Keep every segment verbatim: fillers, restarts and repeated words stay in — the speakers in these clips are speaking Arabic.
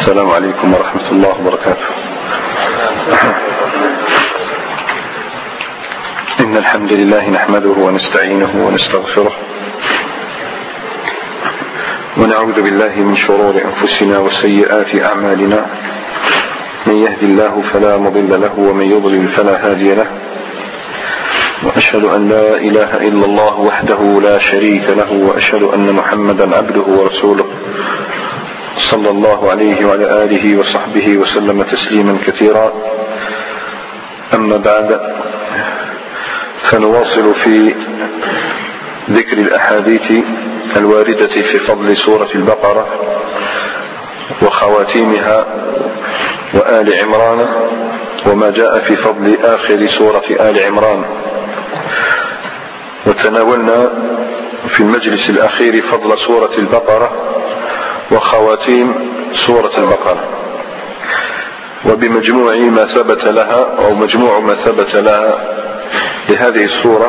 السلام عليكم ورحمة الله وبركاته. إن الحمد لله نحمده ونستعينه ونستغفره ونعوذ بالله من شرور أنفسنا وسيئات أعمالنا، من يهد الله فلا مضل له ومن يضلل فلا هادي له، وأشهد أن لا إله إلا الله وحده لا شريك له، وأشهد أن محمدا عبده ورسوله صلى الله عليه وعلى آله وصحبه وسلم تسليما كثيرا. أما بعد، فنواصل في ذكر الأحاديث الواردة في فضل سورة البقرة وخواتيمها وآل عمران، وما جاء في فضل آخر سورة آل عمران. وتناولنا في المجلس الأخير فضل سورة البقرة وخواتيم سورة البقرة، وبمجموع ما ثبت لها أو مجموع ما ثبت لها لهذه السورة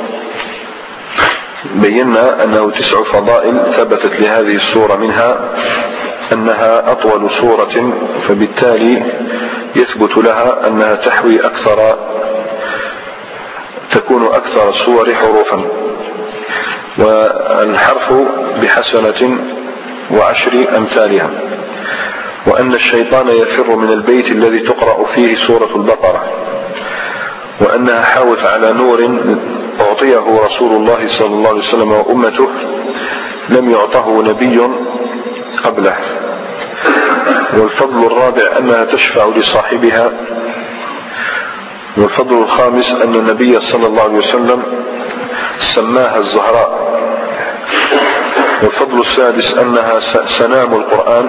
بينا أنه تسع فضائل ثبتت لهذه السورة، منها أنها أطول سورة، فبالتالي يثبت لها أنها تحوي أكثر تكون أكثر السور حروفا، والحرف بحسنة وعشر أمثالها، وأن الشيطان يفر من البيت الذي تقرأ فيه سورة البقرة، وأنها حاوت على نور أعطيه رسول الله صلى الله عليه وسلم وأمته لم يعطه نبي قبله. والفضل الرابع أنها تشفع لصاحبها. والفضل الخامس أن النبي صلى الله عليه وسلم سماها الزهراء. والفضل السادس أنها سنام القرآن.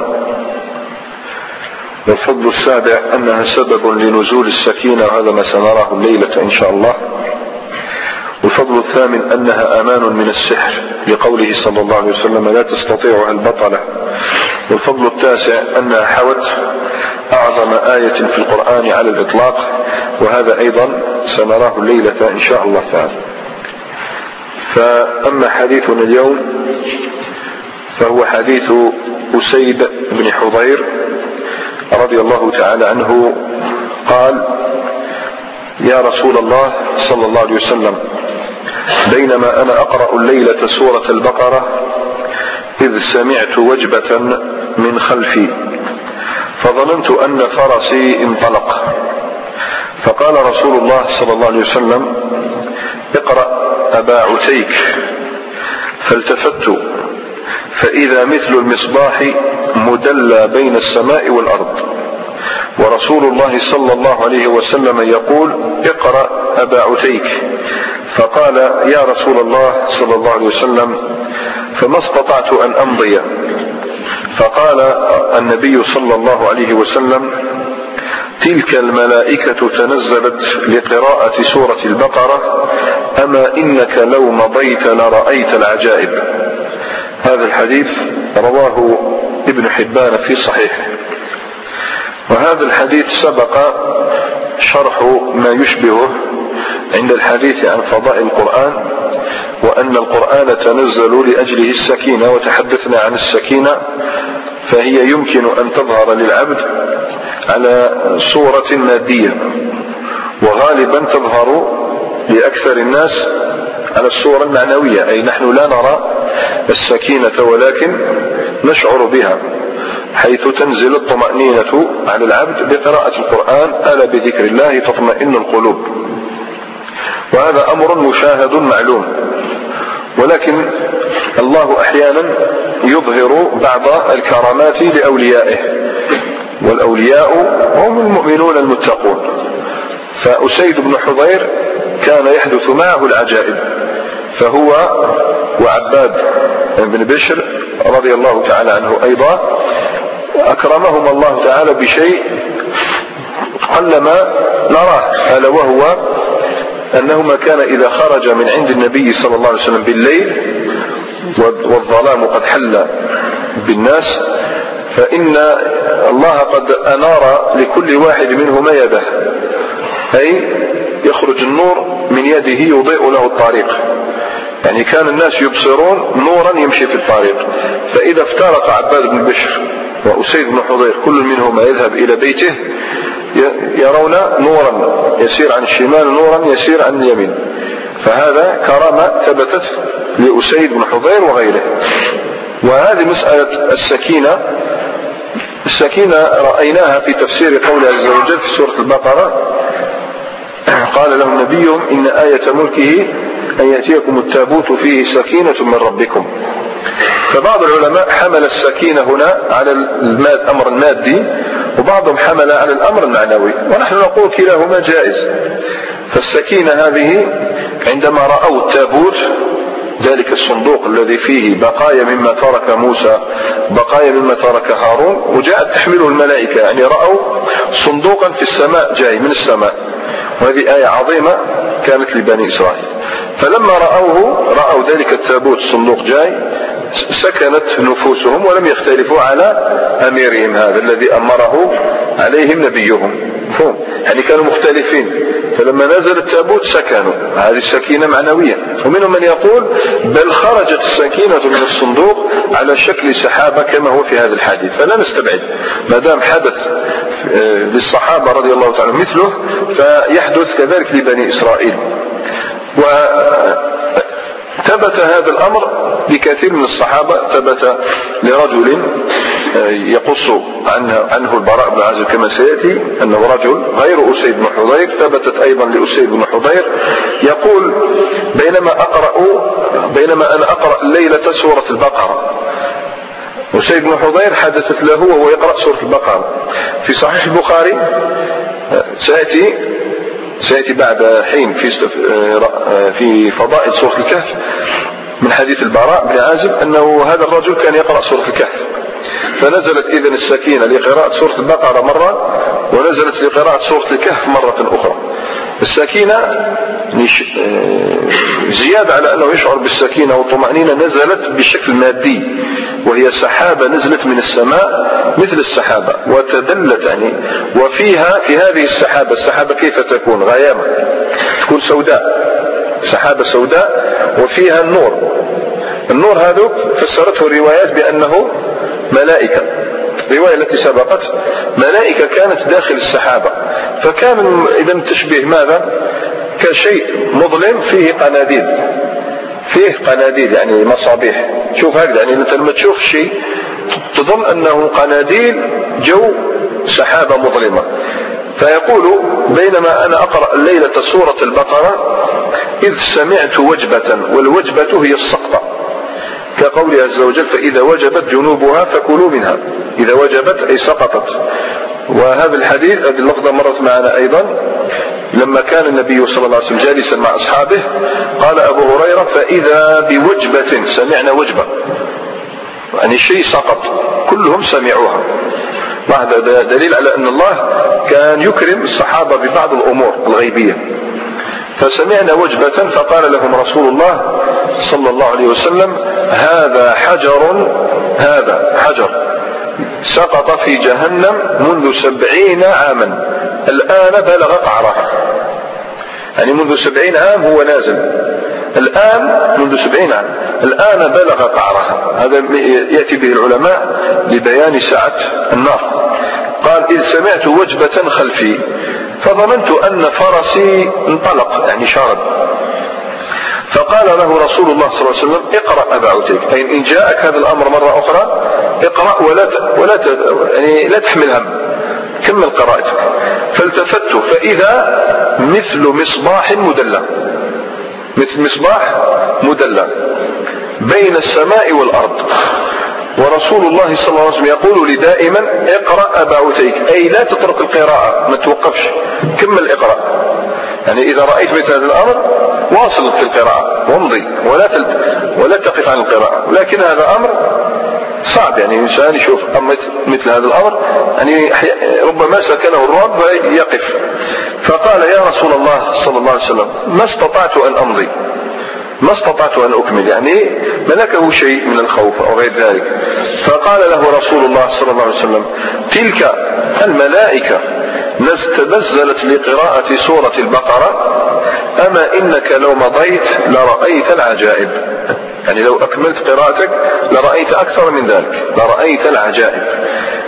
والفضل السابع أنها سبب لنزول السكينة، وهذا ما سنراه الليلة إن شاء الله. والفضل الثامن أنها أمان من السحر، لقوله صلى الله عليه وسلم لا تستطيعها البطلة. والفضل التاسع أنها حوت أعظم آية في القرآن على الإطلاق، وهذا أيضا سنراه الليلة إن شاء الله تعالى. فأما حديثنا اليوم فهو حديث أسيد بن حضير رضي الله تعالى عنه قال: يا رسول الله صلى الله عليه وسلم، بينما أنا أقرأ الليلة سورة البقرة إذ سمعت وجبة من خلفي، فظننت أن فرسي انطلق، فقال رسول الله صلى الله عليه وسلم: اقرأ أبا عتيك، فالتفت فإذا مثل المصباح مدلى بين السماء والأرض، ورسول الله صلى الله عليه وسلم يقول: اقرأ أبا عتيك. فقال: يا رسول الله صلى الله عليه وسلم، فما استطعت أن أمضي. فقال النبي صلى الله عليه وسلم: تلك الملائكة تنزلت لقراءة سورة البقرة، أما إنك لو مضيت لرأيت العجائب. هذا الحديث رواه ابن حبان في صحيحه. وهذا الحديث سبق شرح ما يشبهه عند الحديث عن فضائل القرآن، وأن القرآن تنزل لأجله السكينة، وتحدثنا عن السكينة، فهي يمكن أن تظهر للعبد على صورة مادية، وغالبا تظهر لأكثر الناس على الصورة المعنوية، أي نحن لا نرى السكينة ولكن نشعر بها، حيث تنزل الطمأنينة على العبد بقراءة القرآن: ألا بذكر الله تطمئن القلوب. وهذا أمر مشاهد معلوم، ولكن الله أحيانا يظهر بعض الكرامات لأوليائه، والأولياء هم المؤمنون المتقون. فأسيد بن حضير كان يحدث معه العجائب، فهو وعباد بن بشر رضي الله تعالى عنه أيضا أكرمهم الله تعالى بشيء قلما نراه، ألا وهو أنهما كان إذا خرج من عند النبي صلى الله عليه وسلم بالليل والظلام قد حل بالناس، فإن الله قد أنار لكل واحد منهما يده، أي يخرج النور من يده يضيء له الطريق. يعني كان الناس يبصرون نورا يمشي في الطريق، فإذا افترق عباد بن بشر وأسيد بن حضير كل منهما يذهب إلى بيته يرون نورا يسير عن الشمال نورا يسير عن اليمين، فهذا كرامة ثبتت لأسيد بن حضير وغيره. وهذه مسألة السكينة السكينة رأيناها في تفسير قوله عز وجل في سورة البقرة: قال لهم نبيهم إن آية ملكه أن يأتيكم التابوت فيه سكينة من ربكم. فبعض العلماء حمل السكينة هنا على الأمر المادي، وبعضهم حمل على الأمر المعنوي، ونحن نقول كلاهما جائز. فالسكينة هذه عندما رأوا التابوت، ذلك الصندوق الذي فيه بقايا مما ترك موسى، بقايا مما ترك هارون، وجاءت تحمله الملائكة، يعني رأوا صندوقا في السماء جاي من السماء، وهذه آية عظيمة كانت لبني إسرائيل. فلما رأوه رأوا ذلك التابوت الصندوق جاي سكنت نفوسهم ولم يختلفوا على أميرهم هذا الذي أمره عليهم نبيهم، فهم يعني كانوا مختلفين. فلما نزل التابوت سكنوا، هذه السكينة معنوية. ومنهم من يقول بل خرجت السكينة من الصندوق على شكل سحابة كما هو في هذا الحديث. فلا نستبعد، ما دام حدث للصحابة رضي الله تعالى مثله فيحدث كذلك لبني إسرائيل. وثبت هذا الأمر لكثير من الصحابة. ثبت لرجل يقص عنه, عنه البراء بن عازب كما سيأتي أنه رجل غير أسيد بن حضير، ثبتت أيضا لأسيد بن حضير يقول: بينما أقرأ بينما أنا أقرأ الليلة سورة البقرة. أسيد بن حضير حدثت له وهو يقرأ سورة البقرة. في صحيح البخاري سيأتي سيأتي بعد حين في في فضائل سورة الكهف من حديث البراء بن عازب أنه هذا الرجل كان يقرأ سورة الكهف، فنزلت إذن السكينة لقراءة سورة البقرة مرة، ونزلت لقراءة سورة الكهف مرة أخرى. السكينة زيادة على أنه يشعر بالسكينة والطمأنينة نزلت بشكل مادي، وهي سحابة نزلت من السماء مثل السحابة وتدلت يعني. وفيها في هذه السحابة، السحابة كيف تكون؟ غيامة، تكون سوداء، سحابة سوداء وفيها النور. النور هذا فسرته الروايات بأنه ملائكة. الرواية التي سبقت ملائكة كانت داخل السحابة، فكان إذا تشبه ماذا؟ كشيء مظلم فيه قناديل، فيه قناديل يعني مصابيح. شوف هكذا يعني أنت لما تشوف شيء تظن أنه قناديل جو سحابة مظلمة. فيقول: بينما أنا أقرأ الليلة سورة البقرة إذ سمعت وجبة، والوجبة هي السقطة، كقوله عز وجل: فإذا وجبت جنوبها فكلوا منها. إذا وجبت أي سقطت. وهذا الحديث هذه اللفظة مرت معنا أيضا لما كان النبي صلى الله عليه وسلم جالسا مع أصحابه، قال أبو هريرة: فإذا بوجبة، سمعنا وجبة يعني شيء سقط، كلهم سمعوها. وهذا دليل على أن الله كان يكرم الصحابة ببعض الأمور الغيبية. فسمعنا وجبة فقال لهم رسول الله صلى الله عليه وسلم: هذا حجر هذا حجر سقط في جهنم منذ سبعين عاما الآن بلغ قعرها. يعني منذ سبعين عام هو نازل، الآن منذ سبعين عام الآن بلغ قعرها. هذا يأتي به العلماء لبيان سعة النار. قال: إذ سمعت وجبة خلفي فظننت أن فرسي انطلق يعني شارد، فقال له رسول الله صلى الله عليه وسلم: اقرأ أبا عتيك، أي إن جاءك هذا الأمر مرة أخرى اقرأ ولا ت... ولا ت... يعني لا تحمل هم، كمل قراءتك. فالتفت فإذا مثل مصباح مدلى، مثل مصباح مدلى بين السماء والأرض. ورسول الله صلى الله عليه وسلم يقول لي دائما: اقرأ أبا عتيك، أي لا تترك القراءة، ما توقفش، كمل اقرأ. يعني إذا رأيت مثل هذا الأمر واصل في القراءة وامضي ولا تلت ولا تقف عن القراءة. لكن هذا أمر صعب، يعني الإنسان يشوف مثل هذا الأمر يعني ربما سكنه الرعب فيقف. فقال: يا رسول الله صلى الله عليه وسلم ما استطعت أن أمضي، ما استطعت أن أكمل، يعني ملكه شيء من الخوف أو غير ذلك. فقال له رسول الله صلى الله عليه وسلم: تلك الملائكة نزلت لقراءة سورة البقرة، أما إنك لو مضيت لرأيت العجائب. يعني لو أكملت قراءتك لرأيت أكثر من ذلك، لرأيت العجائب.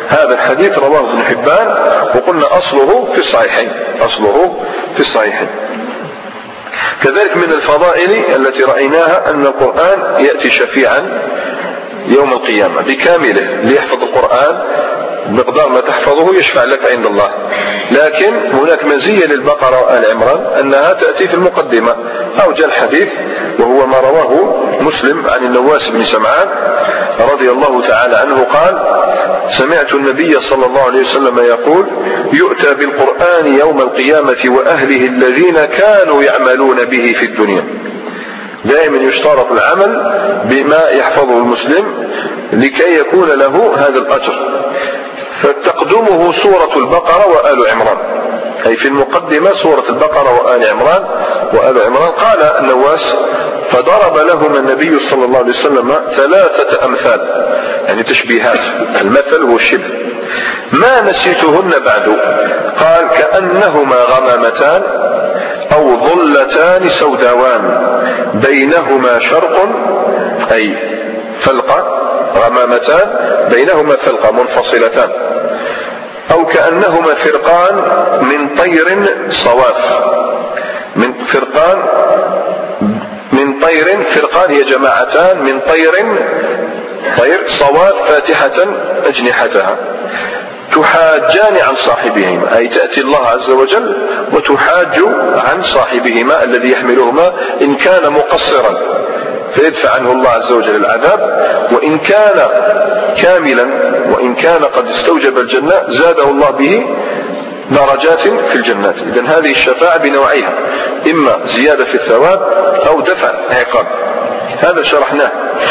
هذا الحديث رواه ابن حبان، وقلنا أصله في الصحيحين، أصله في الصحيحين. كذلك من الفضائل التي رأيناها أن القرآن يأتي شفيعا يوم القيامة بكامله، ليحفظ القرآن مقدار ما تحفظه يشفع لك عند الله. لكن هناك مزية للبقرة وآل عمران أنها تأتي في المقدمة. أو جاء الحديث وهو ما رواه مسلم عن النواس بن سمعان رضي الله تعالى عنه قال: سمعت النبي صلى الله عليه وسلم يقول: يؤتى بالقرآن يوم القيامة وأهله الذين كانوا يعملون به في الدنيا. دائما يشترط العمل بما يحفظه المسلم لكي يكون له هذا الأجر. فتقدمه سورة البقرة وآل عمران، أي في المقدمة سورة البقرة وآل عمران وآل عمران. قال النواس: فضرب لهم النبي صلى الله عليه وسلم ثلاثة أمثال، يعني تشبيهات، المثل هو الشبه، ما نسيتهن بعد. قال: كأنهما غمامتان أو ظلتان سوداوان بينهما شرق، أي فلقة، غمامتان بينهما فلقة منفصلتان، أو كأنهما فرقان من طير صواف، من فرقان من طير، فرقان هي جماعتان من طير، طير صواف فاتحة أجنحتها، تحاجان عن صاحبهما، أي تأتي الله عز وجل وتحاج عن صاحبهما الذي يحملهما، إن كان مقصرا فيدفع عنه الله عز وجل العذاب، وإن كان كاملا وإن كان قد استوجب الجنة زاده الله به درجات في الجنات. إذن هذه الشفاعة بنوعيها، إما زيادة في الثواب أو دفع عقاب، هذا شرحناه.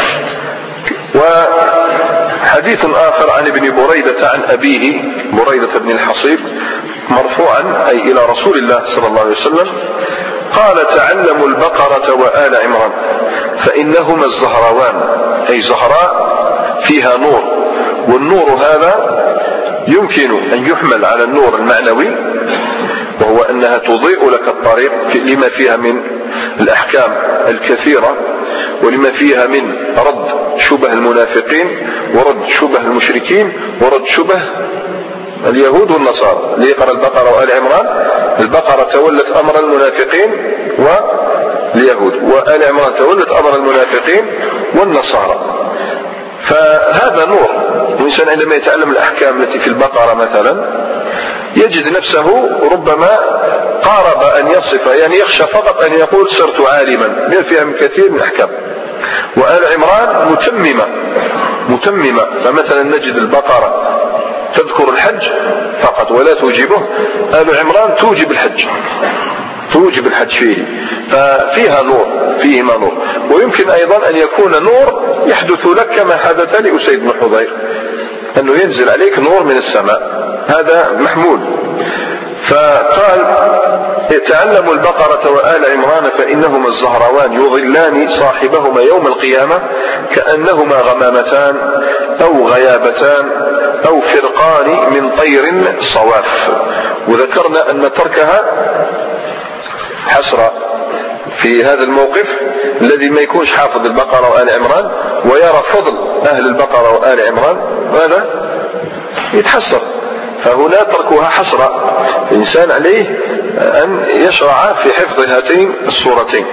وحديث آخر عن ابن بريدة عن أبيه بريدة بن الحصيب مرفوعا أي إلى رسول الله صلى الله عليه وسلم قال: تعلموا البقرة وآل عمران فإنهما الزهراوان، أي زهراء فيها نور، والنور هذا يمكن أن يحمل على النور المعنوي، وهو أنها تضيء لك الطريق لما فيها من الأحكام الكثيرة، ولما فيها من رد شبه المنافقين ورد شبه المشركين ورد شبه اليهود والنصارى. ليقرأ البقرة وآل عمران، البقرة تولت أمر المنافقين واليهود، وآل عمران تولت أمر المنافقين والنصارى. فهذا نور. الإنسان عندما يتعلم الأحكام التي في البقرة مثلا يجد نفسه ربما قارب أن يصف، يعني يخشى فقط أن يقول صرت عالما، بما فيها من كثير من الأحكام. وآل عمران متممة متممة، فمثلا نجد البقرة تذكر الحج فقط ولا توجبه، آل عمران توجب الحج، توجب الحج فيه، ففيها نور، فيهما نور. ويمكن أيضا أن يكون نور يحدث لك كما حدث لأسيد بن حضير، أنه ينزل عليك نور من السماء، هذا محمول. فقال: تعلموا البقرة وآل عمران فإنهما الزهراوان يظلان صاحبهما يوم القيامة كأنهما غمامتان أو غيابتان أو فرقان من طير صواف. وذكرنا أن تركها حسرة في هذا الموقف الذي ما يكونش حافظ البقرة وآل عمران ويرى فضل أهل البقرة وآل عمران، هذا يتحسر. فهنا تركها حسرة، الإنسان عليه أن يشرع في حفظ هاتين السورتين.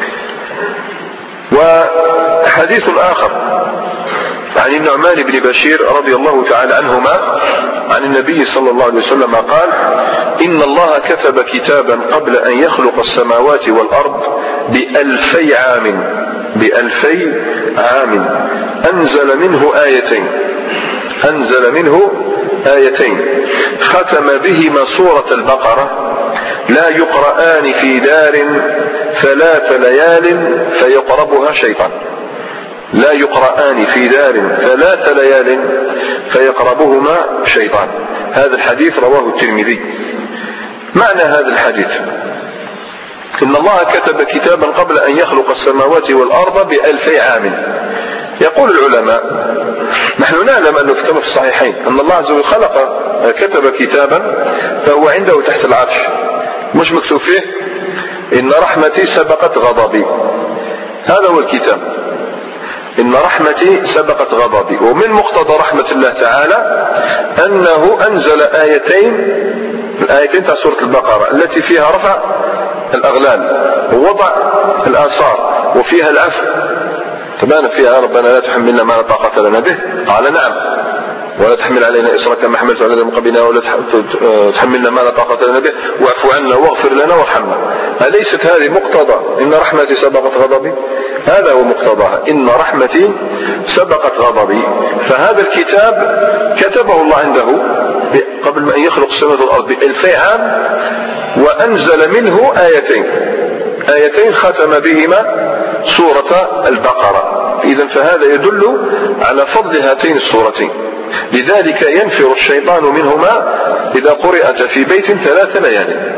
وحديث آخر عن النعمان بن بشير رضي الله تعالى عنهما عن النبي صلى الله عليه وسلم قال: إن الله كتب كتابا قبل أن يخلق السماوات والأرض بألفي عام بألفي عام أنزل منه آيتين أنزل منه آيتين ختم بهما سورة البقرة لا يقرآن في دار ثلاث ليال فيقربها شيطان. لا يقرآن في دار ثلاث ليال فيقربهما شيطان. هذا الحديث رواه الترمذي. معنى هذا الحديث: إن الله كتب كتابا قبل أن يخلق السماوات والأرض بألفي عام. يقول العلماء: نحن نعلم أنه كتب في الصحيحين أن الله عز وجل خلق كتب كتابا فهو عنده تحت العرش، مش مكتوب فيه إن رحمتي سبقت غضبي، هذا هو الكتاب. إن رحمتي سبقت غضبي. ومن مقتضى رحمة الله تعالى أنه أنزل آيتين، الآيتين تاع سورة البقرة التي فيها رفع الأغلال ووضع الآثار وفيها العفو. تبان فيها ربنا لا تحملنا ما لا طاقة لنا به، قال نعم، ولا تحمل علينا إصرا كما حملت على الذين من قبلنا ولا تحملنا ما لا طاقة لنا به واعف عنا واغفر لنا وارحمنا. أليست هذه مقتضى إن رحمتي سبقت غضبي؟ هذا هو مقتضاها، إن رحمتي سبقت غضبي. فهذا الكتاب كتبه الله عنده قبل ما أن يخلق السماوات والأرض بألفي عام، وأنزل منه آيتين آيتين ختم بهما سورة البقرة. إذن فهذا يدل على فضل هاتين السورتين. لذلك ينفر الشيطان منهما إذا قرأت في بيت ثلاث ليال.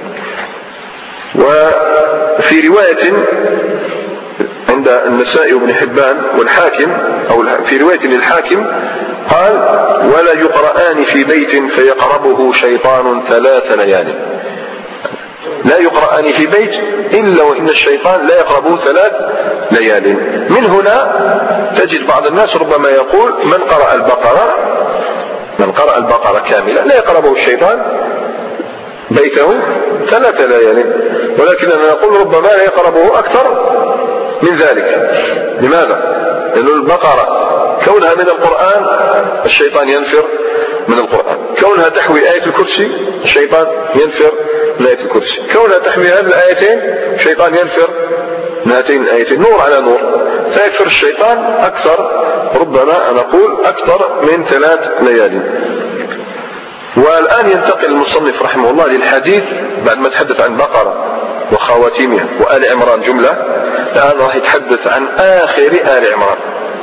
وفي رواية عند النسائي وابن حبان والحاكم، أو في رواية للحاكم قال: ولا يقرآن في بيت فيقربه شيطان ثلاث ليال. لا يقرآن في بيت إلا وإن الشيطان لا يقربه ثلاث ليال. من هنا تجد بعض الناس ربما يقول: من قرأ البقرة من قرأ البقرة كاملة لا يقربه الشيطان بيته ثلاث ليال. ولكننا نقول ربما لا يقربه أكثر من ذلك. لماذا؟ لأن البقرة كونها من القرآن الشيطان ينفر من القرآن، كونها تحوي آية الكرسي الشيطان ينفر من آية الكرسي، كونها تحوي هذه الآيتين الشيطان ينفر من هاتين الآيتين، نور على نور، فيكفر الشيطان أكثر، ربما أنا أقول أكثر من ثلاث ليالي. والآن ينتقل المصنف رحمه الله للحديث بعد ما تحدث عن بقرة وخواتيمها وآل عمران جملة، الآن راح يتحدث عن آخر آل عمران.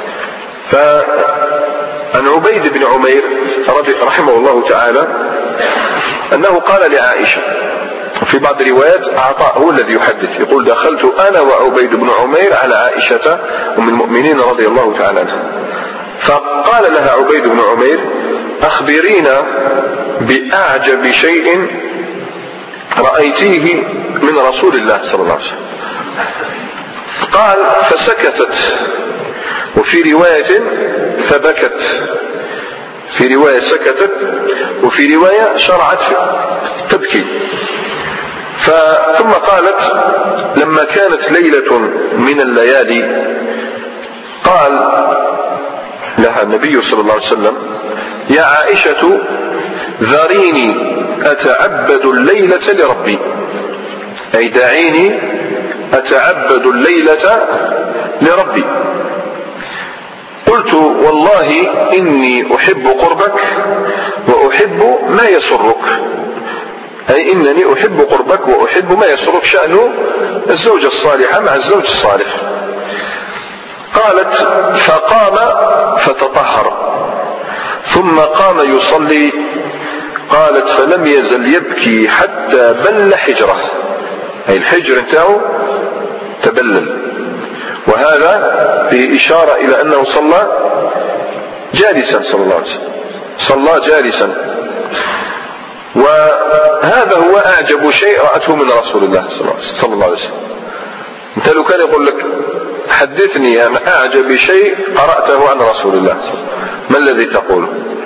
فعن عبيد بن عمير رحمه الله تعالى أنه قال لعائشة، وفي بعض الروايات عطاء هو الذي يحدث، يقول: دخلت أنا وعبيد بن عمير على عائشة أم المؤمنين رضي الله تعالى عنها، فقال لها عبيد بن عمير: أخبرينا بأعجب شيء رأيتيه من رسول الله صلى الله عليه وسلم. قال: فسكتت، وفي رواية فبكت، في رواية سكتت وفي رواية شرعت تبكي. ثم قالت: لما كانت ليلة من الليالي قال لها النبي صلى الله عليه وسلم: يا عائشة ذريني أتعبد الليلة لربي، أي دعيني أتعبد الليلة لربي. قلت: والله إني أحب قربك وأحب ما يسرك، أي إنني أحب قربك وأحب ما يسرك، شأن الزوجة الصالحة مع الزوج الصالح. قالت: فقام فتطهر ثم قام يصلي. قالت: فلم يزل يبكي حتى بل حجره، أي الحجر انتهى تبلل. وهذا فيه إشارة إلى أنه صلى جالسا صلى الله عليه وسلم، صلى جالسا. وهذا هو أعجب شيء رأته من رسول الله صلى الله عليه وسلم. انت لو كان يقول لك: حدثني عن أعجب شيء قرأته عن رسول الله، ما الذي تقول؟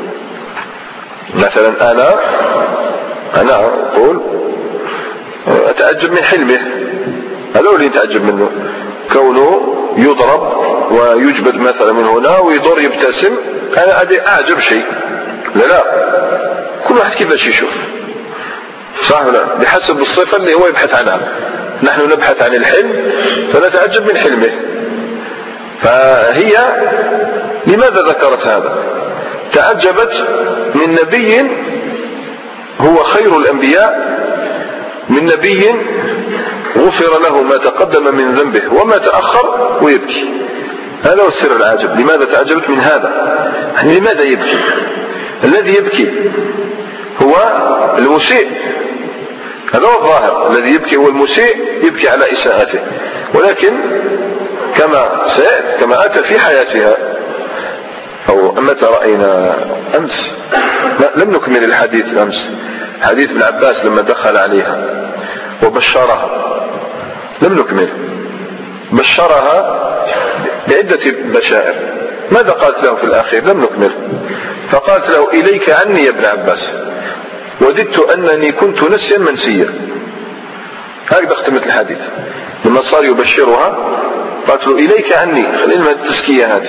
مثلا أنا أنا أقول أتعجب من حلمه، هذا اللي يتعجب منه، كونه يضرب ويجبد مثلا من هنا ويضر يبتسم، أنا هذا أعجب شيء. لا لا، كل واحد كيفاش يشوف، صح ولا؟ بحسب الصفة اللي هو يبحث عنها. نحن نبحث عن الحلم فنتعجب من حلمه. فهي لماذا ذكرت هذا؟ تعجبت من نبي هو خير الأنبياء، من نبي غفر له ما تقدم من ذنبه وما تأخر ويبكي. هذا هو السر العاجب. لماذا تعجبت من هذا؟ يعني لماذا يبكي؟ الذي يبكي هو المسيء، هذا هو الظاهر، الذي يبكي هو المسيء، يبكي على إساءته. ولكن كما سيأتي كما أتى في حياتها، أو متى رأينا أمس، لم نكمل الحديث أمس، حديث ابن عباس لما دخل عليها وبشرها، لم نكمل. بشرها بعدة بشائر. ماذا قالت له في الأخير؟ لم نكمل. فقالت له: إليك عني يا ابن عباس، وددت أنني كنت نسيا منسيا. هكذا اختمت الحديث. لما صار يبشرها قالت له: إليك عني، خلينا التزكية هذه،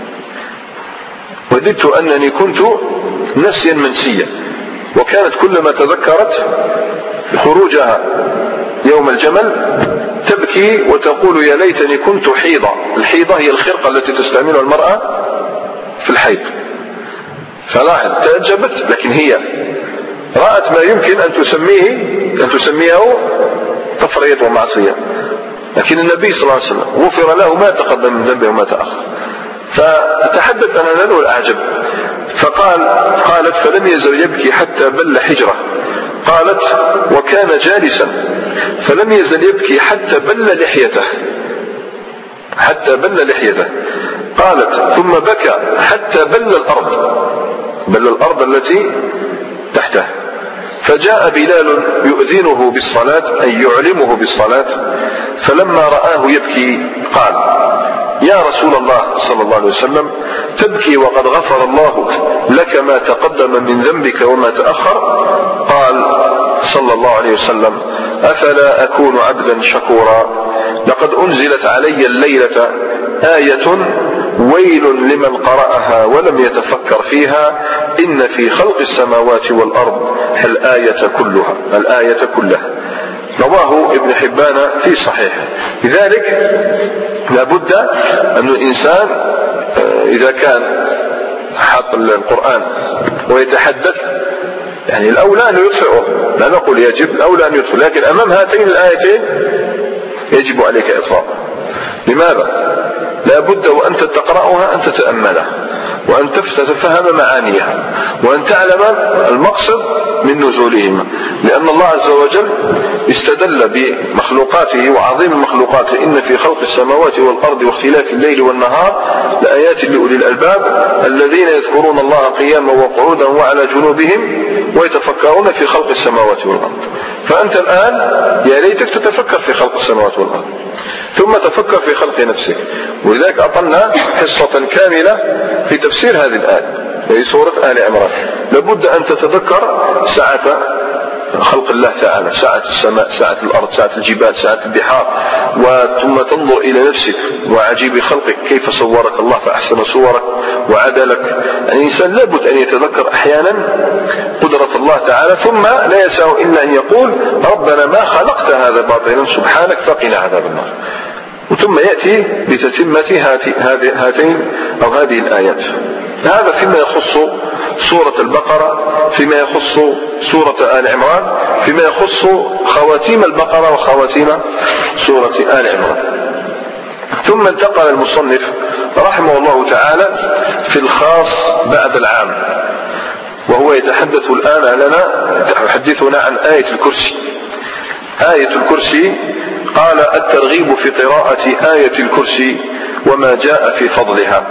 وددت أنني كنت نسيا منسيا. وكانت كلما تذكرت خروجها يوم الجمل تبكي وتقول: يا ليتني كنت حيضة. الحيضة هي الخرقة التي تستعملها المرأة في الحيض. فلاحظ، تعجبت، لكن هي رأت ما يمكن أن تسميه أن تسميه تفريط ومعصية، لكن النبي صلى الله عليه وسلم غفر له ما تقدم من ذنبه وما تأخر. فتحدث أنا له الأعجب. فقال قالت: فلم يزل يبكي حتى بل حجره. قالت: وكان جالسا فلم يزل يبكي حتى بل لحيته حتى بل لحيته. قالت: ثم بكى حتى بل الأرض بل الأرض التي تحته. فجاء بلال يؤذنه بالصلاة، أي يعلمه بالصلاة، فلما رآه يبكي قال: يا رسول الله صلى الله عليه وسلم، تبكي وقد غفر الله لك ما تقدم من ذنبك وما تأخر؟ قال صلى الله عليه وسلم: أفلا أكون عبدا شكورا؟ لقد أنزلت علي الليلة آية ويل لمن قرأها ولم يتفكر فيها، إن في خلق السماوات والأرض الآية كلها الآية كلها. رواه ابن حبان في صحيحه. لذلك لابد أن الإنسان إذا كان حاط القرآن ويتحدث، يعني الأولى أن يطفئه، لا نقول يجب، الأولى أن يطفئه، لكن أمام هاتين الآيتين يجب عليك إطفاء. لماذا؟ لابد وأنت تقرأها أن تتأملها، وأن تفهم معانيها، وأن تعلم المقصد من نزولهما، لأن الله عز وجل استدل بمخلوقاته وعظيم مخلوقاته: إن في خلق السماوات والأرض واختلاف الليل والنهار لآيات لأولي الألباب الذين يذكرون الله قياما وقعودا وعلى جنوبهم ويتفكرون في خلق السماوات والأرض. فأنت الآن يا ليتك تتفكر في خلق السماوات والأرض، ثم تفكر في خلق نفسك. ولذلك أطلنا حصة كاملة في تفسير هذه الآية في سورة آل عمران. لابد أن تتذكر ساعة خلق الله تعالى، ساعة السماء، ساعة الأرض، ساعة الجبال، ساعة البحار، وثم تنظر إلى نفسك وعجيب خلقك، كيف صورك الله فأحسن صورك وعدلك. يعني الإنسان لابد أن يتذكر أحيانا قدرة الله تعالى، ثم لا يسع إلا أن يقول: ربنا ما خلقت هذا باطلا سبحانك فقنا عذاب النار. ثم يأتي بتتمة هاتين أو هذه الآيات. هذا فيما يخص سورة البقرة، فيما يخص سورة آل عمران، فيما يخص خواتيم البقرة وخواتيم سورة آل عمران. ثم انتقل المصنف رحمه الله تعالى في الخاص بعد العام، وهو يتحدث الآن لنا يحدثنا عن آية الكرسي. آية الكرسي قال: الترغيب في قراءة آية الكرسي وما جاء في فضلها.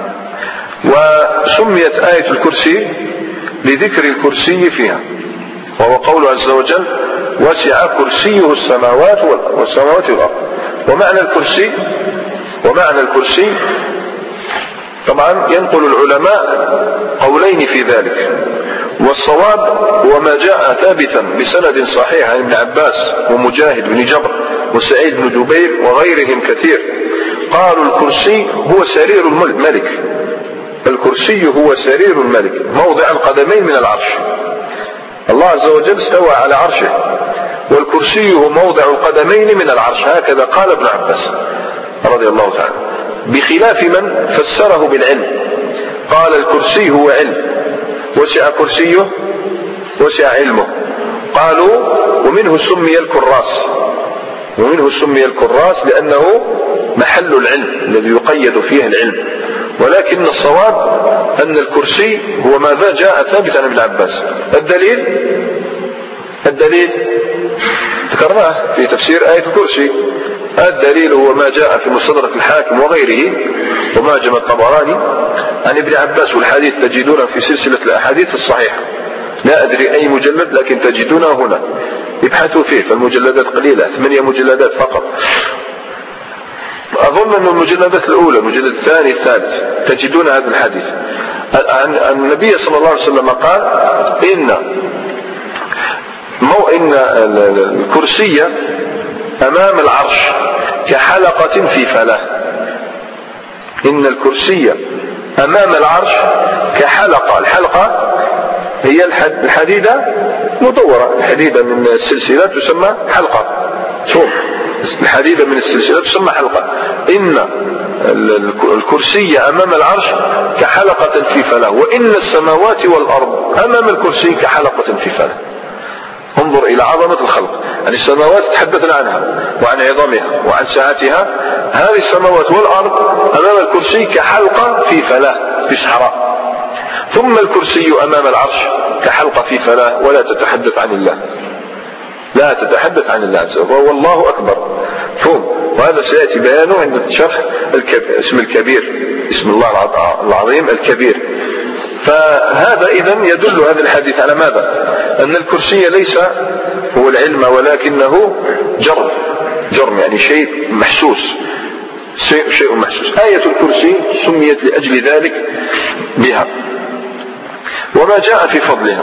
وسميت آية الكرسي لذكر الكرسي فيها، وهو قول عز وجل: وسع كرسيه السماوات والسماوات والأرض. ومعنى الكرسي ومعنى الكرسي طبعا ينقل العلماء قولين في ذلك، والصواب هو ما جاء ثابتا بسند صحيح عن ابن عباس ومجاهد بن جبر وسعيد بن جبير وغيرهم كثير. قالوا: الكرسي هو سرير الملك، الكرسي هو سرير الملك موضع القدمين من العرش. الله عز وجل استوى على عرشه، والكرسي هو موضع القدمين من العرش، هكذا قال ابن عباس رضي الله تعالى، بخلاف من فسره بالعلم. قال: الكرسي هو علم، وسع كرسيه وسع علمه. قالوا: ومنه سمي الكراس ومنه سمي الكراس لأنه محل العلم الذي يقيد فيه العلم. ولكن الصواب أن الكرسي هو ماذا جاء ثابتا عن ابن عباس. الدليل الدليل ذكرناه في تفسير آية الكرسي. الدليل هو ما جاء في مستدرك الحاكم وغيره ومعجم الطبراني عن ابن عباس، والحديث تجدونه في سلسلة الأحاديث الصحيحة. لا أدري أي مجلد، لكن تجدونه هنا، ابحثوا فيه، فالمجلدات قليلة، ثمانية مجلدات فقط. أظن أن المجلدات الأولى المجلد الثاني الثالث تجدون هذا الحديث. النبي صلى الله عليه وسلم قال إن مو إن الكرسي أمام العرش كحلقة في فلاة. إن الكرسي أمام العرش كحلقة. الحلقة هي الحديدة مدورة، الحديدة من السلسلة تسمى حلقة. شوف الحديدة من السلسلة تسمى حلقة. إن الكرسي أمام العرش كحلقة في فلاة، وإن السماوات والأرض أمام الكرسي كحلقة في فلاة. انظر إلى عظمة الخلق. يعني السماوات تحدثنا عنها وعن عظمها وعن سعتها، هذه السماوات والأرض أمام الكرسي كحلقة في فلاة في صحراء. ثم الكرسي أمام العرش كحلقة في فلاة ولا تتحدث عن الله، لا تتحدث عن الله عز وجل، والله أكبر. فهم. وهذا سيأتي بيانه عند شرح اسم الكبير، اسم الله العظيم الكبير. فهذا إذن يدل هذا الحديث على ماذا؟ أن الكرسي ليس هو العلم ولكنه جرم، جرم يعني شيء محسوس، شيء, شيء محسوس. آية الكرسي سميت لأجل ذلك بها. وما جاء في فضلها،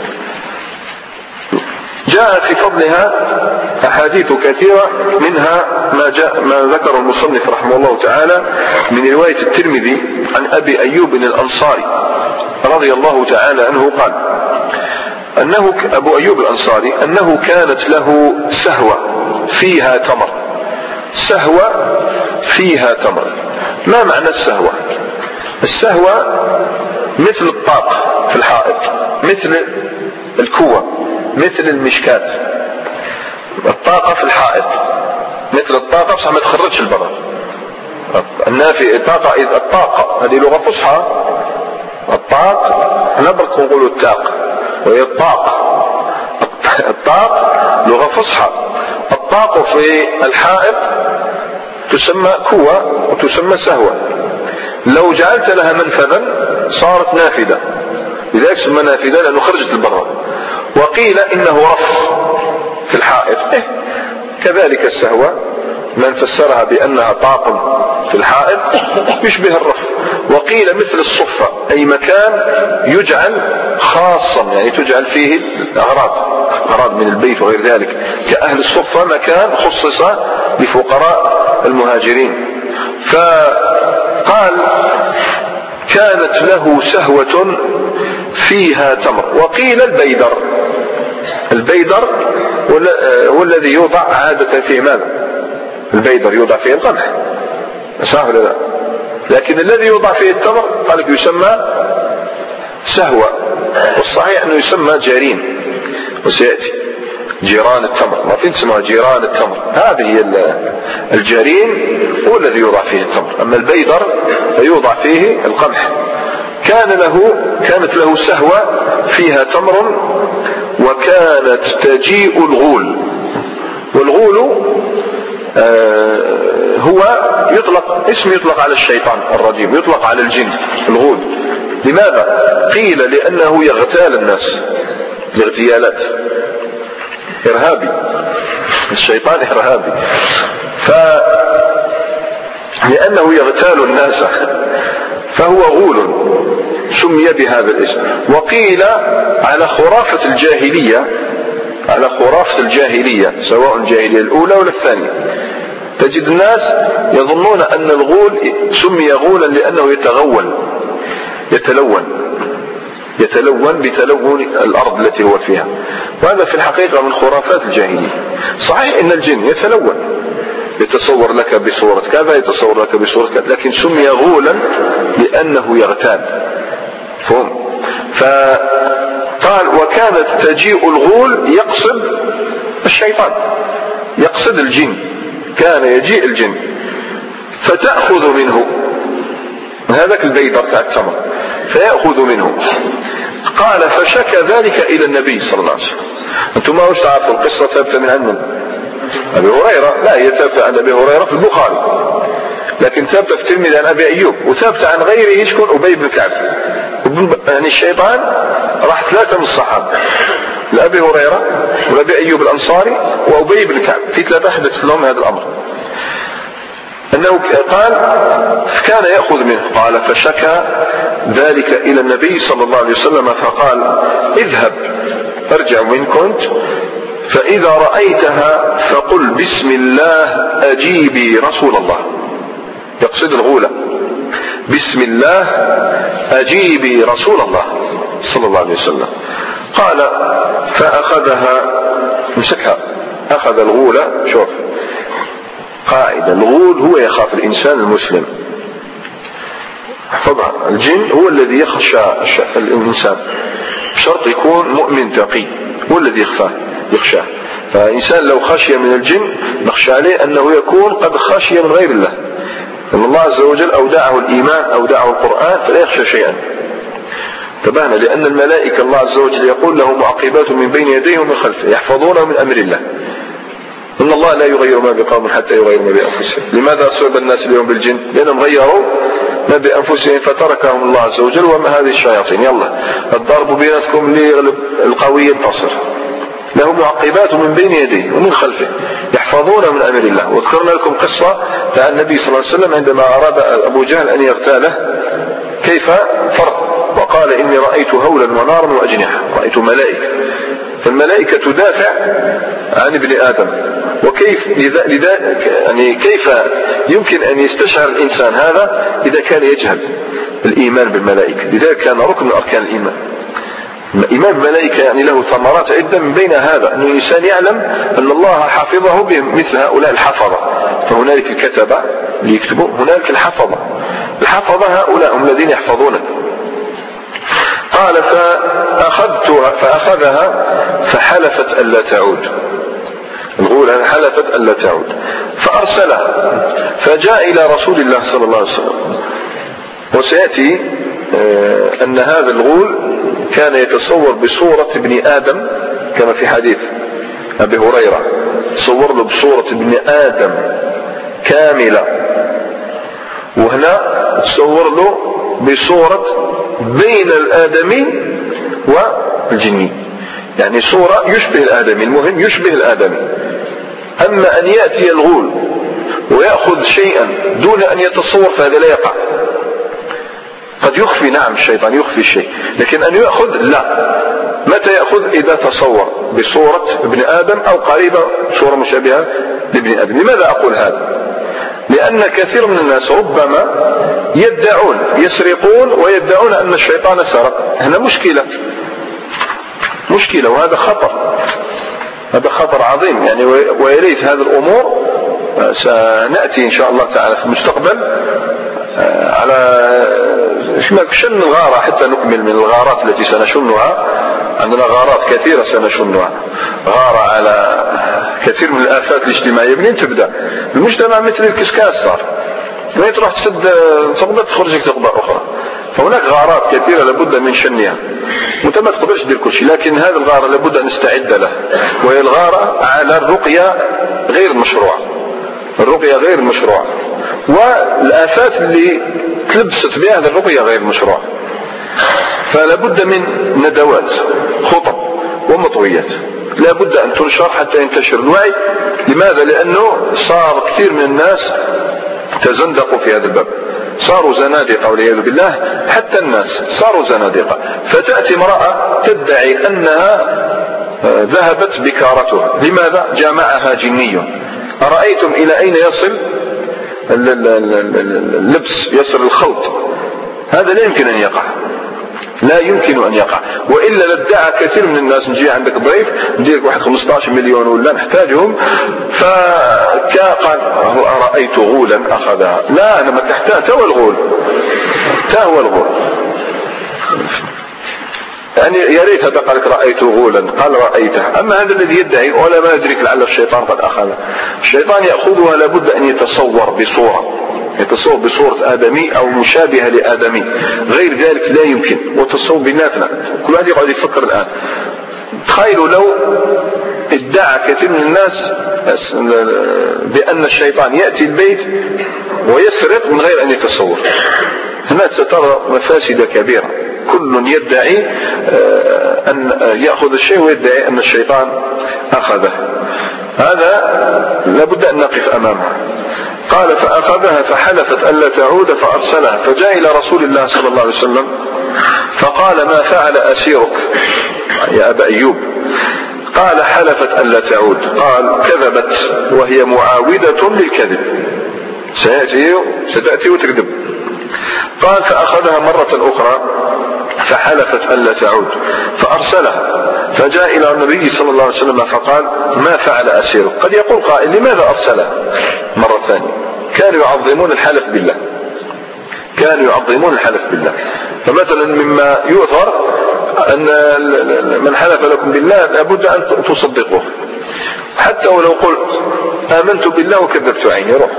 جاء في فضلها أحاديث كثيرة، منها ما جاء ما ذكر المصنف رحمه الله تعالى من رواية الترمذي عن أبي أيوب الأنصاري رضي الله تعالى عنه قال أنه أبو أيوب الأنصاري أنه كانت له سهوة فيها تمر. سهوة فيها تمر. ما معنى السهوة؟ السهوة مثل الطاق في الحائط، مثل الكوة، مثل المشكات. الطاقة في الحائط مثل الطاقة بس ما تخرجش البرد. النافي الطاقة، الطاقة هذه لغة فصحى. الطاق نبرك نقولوا التاق، وهي الطاقة. الطاق لغة فصحى. الطاق في الحائط تسمى كوة وتسمى سهوة. لو جعلت لها منفذا صارت نافذة، لذلك سمى نافذة لأنه خرجت البرد. وقيل إنه رف في الحائط. إيه كذلك السهوة من فسرها بأنها طاق في الحائط يشبه الرف. وقيل مثل الصفة، أي مكان يجعل خاصا، يعني تجعل فيه الأغراض، أغراض من البيت وغير ذلك، كأهل الصفة مكان خصص لفقراء المهاجرين. فقال كانت له سهوة فيها تمر. وقيل البيدر. البيدر هو الذي يوضع عادة فيه ماذا؟ البيدر يوضع فيه القمح، صح ولا لا؟ لكن الذي يوضع فيه التمر قال لك يسمى سهوة، والصحيح أنه يسمى جارين، وسيأتي جيران التمر، ما في اسمها جيران التمر. هذه هي الجارين هو الذي يوضع فيه التمر، أما البيدر يوضع فيه القمح. كان له كانت له سهوة فيها تمر، وكانت تجيء الغول. والغول آه هو يطلق اسم يطلق على الشيطان الرجيم، يطلق على الجن الغول. لماذا؟ قيل لأنه يغتال الناس باغتيالات، إرهابي، الشيطان إرهابي، فلأنه يغتال الناس فهو غول سمي بهذا الاسم. وقيل على خرافة الجاهلية، على خرافة الجاهلية سواء الجاهلية الأولى ولا الثانية، تجد الناس يظنون أن الغول سمي غولا لأنه يتغول، يتلون يتلون بتلون الأرض التي هو فيها. وهذا في الحقيقة من خرافات الجاهلية. صحيح إن الجن يتلون، يتصور لك بصورة كذا، يتصور لك بصورة كذا، لكن سمي غولا لأنه يغتال. فهم؟ فقال وكانت تجيء الغول، يقصد الشيطان، يقصد الجن، كان يجيء الجن فتأخذ منه هذاك البيدر تاع التمر، فيأخذ منه. قال فشكى ذلك إلى النبي صلى الله عليه وسلم. أنتم ما وش تعرفوا القصة ثابتة من عن أبي هريرة؟ لا، هي ثابتة عن أبي هريرة في البخاري، لكن ثابتة في الترمذي عن أبي أيوب، وثابتة عن غيره يشكر أبي بن كعب. يعني الشيطان راح ثلاثة من الصحابة، لأبي هريرة ولأبي أيوب الأنصاري وأبي بن كعب، في ثلاثة حدث لهم هذا الأمر. أنه قال كان يأخذ منه. قال فشكى ذلك إلى النبي صلى الله عليه وسلم فقال اذهب ارجع وإن كنت فإذا رأيتها فقل بسم الله أجيبي رسول الله، يقصد الغولة، بسم الله أجيبي رسول الله صلى الله عليه وسلم. قال فأخذها مسكها، أخذ الغولة. شوف قاعدة، الغول هو يخاف الإنسان المسلم، طبعا الجن هو الذي يخشى الإنسان، شرط يكون مؤمن تقي هو الذي يخفاه يخشاه. فإنسان لو خشي من الجن نخشى عليه أنه يكون قد خشي من غير الله، أن الله عز وجل أودعه الإيمان أودعه القرآن فلا يخشى شيئا. تبعنا لأن الملائكة الله عز وجل يقول له معقبات من بين يديه ومن خلفه يحفظونه من أمر الله، إن الله لا يغير ما بقوم حتى يغيروا ما بأنفسهم. لماذا أصيب الناس اليوم بالجن؟ لأنهم غيروا ما بأنفسهم فتركهم الله عز وجل وما هذه الشياطين. يلا الضرب بيناتكم ليغلب القوي ينتصر. له معقبات من بين يديه ومن خلفه يحفظون من أمر الله. وذكرنا لكم قصة عن النبي صلى الله عليه وسلم عندما أراد أبو جهل أن يغتاله كيف فرق، وقال إني رأيت هولا ونارا وأجنحة، رأيت ملائكة، فالملائكة تدافع عن ابن آدم. وكيف لذلك يعني كيف يمكن أن يستشعر الإنسان هذا إذا كان يجهل الإيمان بالملائكة؟ لذلك كان ركن من أركان الإيمان. الإيمان بالملائكة يعني له ثمرات عدة، من بين هذا أن الإنسان يعلم أن الله حافظه بمثل هؤلاء الحفظة. فهنالك الكتبة ليكتبوا، هنالك الحفظة، الحفظة هؤلاء هم الذين يحفظونك. قال فأخذتها فأخذها فحلفت ألا تعود، نقول حلفت ألا تعود، فأرسلها فجاء إلى رسول الله صلى الله عليه وسلم. وسيأتي أن هذا الغول كان يتصور بصورة ابن آدم كما في حديث أبي هريرة، تصور له بصورة ابن آدم كاملة، وهنا تصور له بصورة بين الآدمي والجني، يعني صورة يشبه الآدمي، المهم يشبه الآدمي. أما أن يأتي الغول ويأخذ شيئا دون أن يتصور فهذا لا يقع. قد يخفي، نعم الشيطان يخفي الشيء، لكن أن يأخذ لا. متى يأخذ؟ إذا تصور بصورة ابن آدم أو قريبة صورة مشابهة لابن آدم. لماذا أقول هذا؟ لأن كثير من الناس ربما يدعون يسرقون ويدعون أن الشيطان سرق. هنا مشكلة مشكلة وهذا خطر، هذا خطر عظيم يعني. ويريد هذه الأمور سنأتي إن شاء الله تعالى في المستقبل على شن الغارة حتى نكمل من الغارات التي سنشنها. عندنا غارات كثيرة سنشنها، غارة على كثير من الآفات الاجتماعية. منين تبدأ؟ المجتمع مثل الكسكاس صار، منين تروح تسد تقدر تخرجك تقدر أخرى. فهناك غارات كثيرة لابد من شنها، وانت ما تقدرش تدير كل شيء، لكن هذا الغارة لابد أن نستعد له، وهي الغارة على الرقية غير المشروعة، الرقية غير المشروعة، والآفات اللي تلبست بها هذه الرقية غير المشروعة. فلابد من ندوات، خطب ومطويات لابد أن تنشر حتى ينتشر الوعي. لماذا؟ لأنه صار كثير من الناس تزندقوا في هذا الباب، صاروا زنادقة والعياذ بالله، حتى الناس صاروا زنادقة. فتأتي امرأة تدعي أنها ذهبت بكارتها، لماذا؟ جامعها جني. أرأيتم إلى أين يصل اللبس، يصل الخلط؟ هذا لا يمكن أن يقع، لا يمكن أن يقع. وإلا لادعى كثير من الناس نجي عندك ضيف نديرك واحد خمسة عشر مليون ولا نحتاجهم، فقال أرأيت غولا أخذها. لا، أنا ما تحتاج، تهوى الغول، تهوى الغول. يعني يا ريت هذا قال لك رأيت غولا، قال رأيتها. أما هذا الذي يدعي ولا ما يدرك لعل الشيطان قد أخذها. الشيطان يأخذها لابد أن يتصور بصورة، يتصور بصورة آدمي أو مشابهة لآدمي، غير ذلك لا يمكن. وتصور بيناتنا كل واحد يقعد يفكر الآن. تخيلوا لو ادعى كثير من الناس بأن الشيطان يأتي البيت ويسرق من غير أن يتصور، هنا سترى مفاسد كبيرة. كل يدعي أن يأخذ الشيء ويدعي أن الشيطان أخذه. هذا لابد أن نقف أمامه. قال فأخذها فحلفت ألا تعود فأرسلها فجاء إلى رسول الله صلى الله عليه وسلم فقال ما فعل أسيرك يا أبا أيوب؟ قال حلفت ألا تعود. قال كذبت وهي معاودة للكذب، سيأتي ستأتي وتكذب. قال فأخذها مرة أخرى فحلفت ألا تعود فأرسلها فجاء إلى النبي صلى الله عليه وسلم فقال ما فعل أسيرك؟ قد يقول قائل لماذا أرسلها مرة ثانية؟ كانوا يعظمون الحلف بالله، كانوا يعظمون الحلف بالله. فمثلا مما يؤثر أن من حلف لكم بالله لابد أن تصدقوه، حتى ولو قلت آمنت بالله وكذبت عيني، روح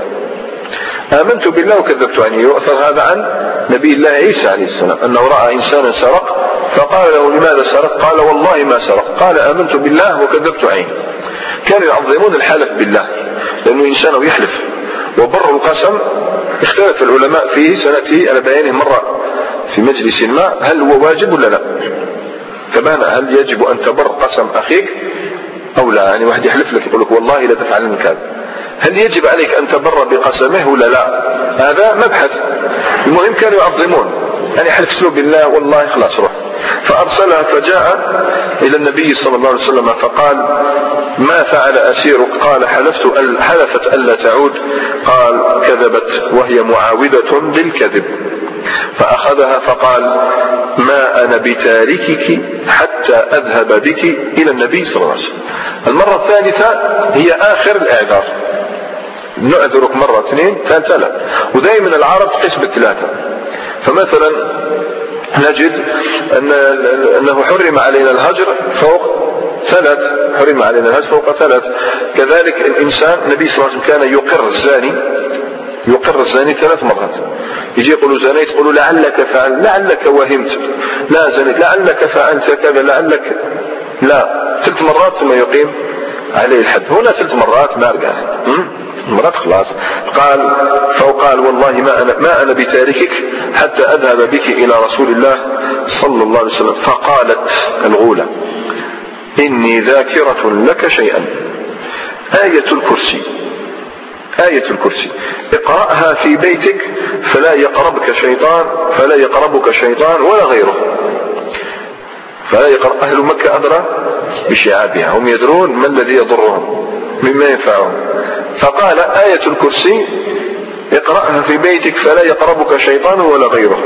آمنت بالله وكذبت عيني. يؤثر هذا عن نبي الله عيسى عليه السلام أنه رأى إنسانا سرق فقال له لماذا سرق؟ قال والله ما سرق، قال آمنت بالله وكذبت عيني. كانوا يعظمون الحلف بالله لأنه إنسان يحلف. وبر القسم اختلف العلماء فيه، سنأتي على بيانه مرة في مجلس ما، هل هو واجب ولا لا؟ كمان هل يجب أن تبر قسم أخيك أو لا؟ يعني واحد يحلف لك يقول لك والله لا تفعلن كذا، هل يجب عليك أن تبر بقسمه ولا لا؟ هذا مبحث. المهم كانوا يعظمون، يعني حلف سلو بالله والله خلاص روح. فأرسلها فجاء إلى النبي صلى الله عليه وسلم فقال ما فعل أسيرك؟ قال حلفت حلفت ألا تعود. قال كذبت وهي معاودة للكذب. فأخذها فقال ما أنا بتاركك حتى أذهب بك إلى النبي صلى الله عليه وسلم. المرة الثالثة هي آخر الإعذار، نعذرك مرة اثنين ثالثة لا. ودائما العرب قسم الثلاثة. فمثلا نجد أن أنه حرم علينا الهجر فوق ثلاث، حرم علينا الهجر فوق ثلاث. كذلك الإنسان النبي صلى الله عليه وسلم كان يقر الزاني، يقر الزاني ثلاث مرات. يجي يقولوا زنيت، يقولوا لعلك فعلت، لعلك وهمت، لا زنيت، لعلك فعلت كذا، لعلك لا، ثلاث مرات ثم يقيم عليه الحد. هنا ثلاث مرات ما رجع مرات خلاص. قال فقال والله ما أنا, ما أنا بتاركك حتى أذهب بك إلى رسول الله صلى الله عليه وسلم. فقالت الغولة إني ذاكرة لك شيئا، آية الكرسي، آية الكرسي اقرأها في بيتك فلا يقربك شيطان، فلا يقربك شيطان ولا غيره. فلا يقرب. أهل مكة أدرى بشعابها، هم يدرون ما الذي يضرهم مما ينفعهم. فقال آية الكرسي اقرأها في بيتك فلا يقربك شيطان ولا غيره.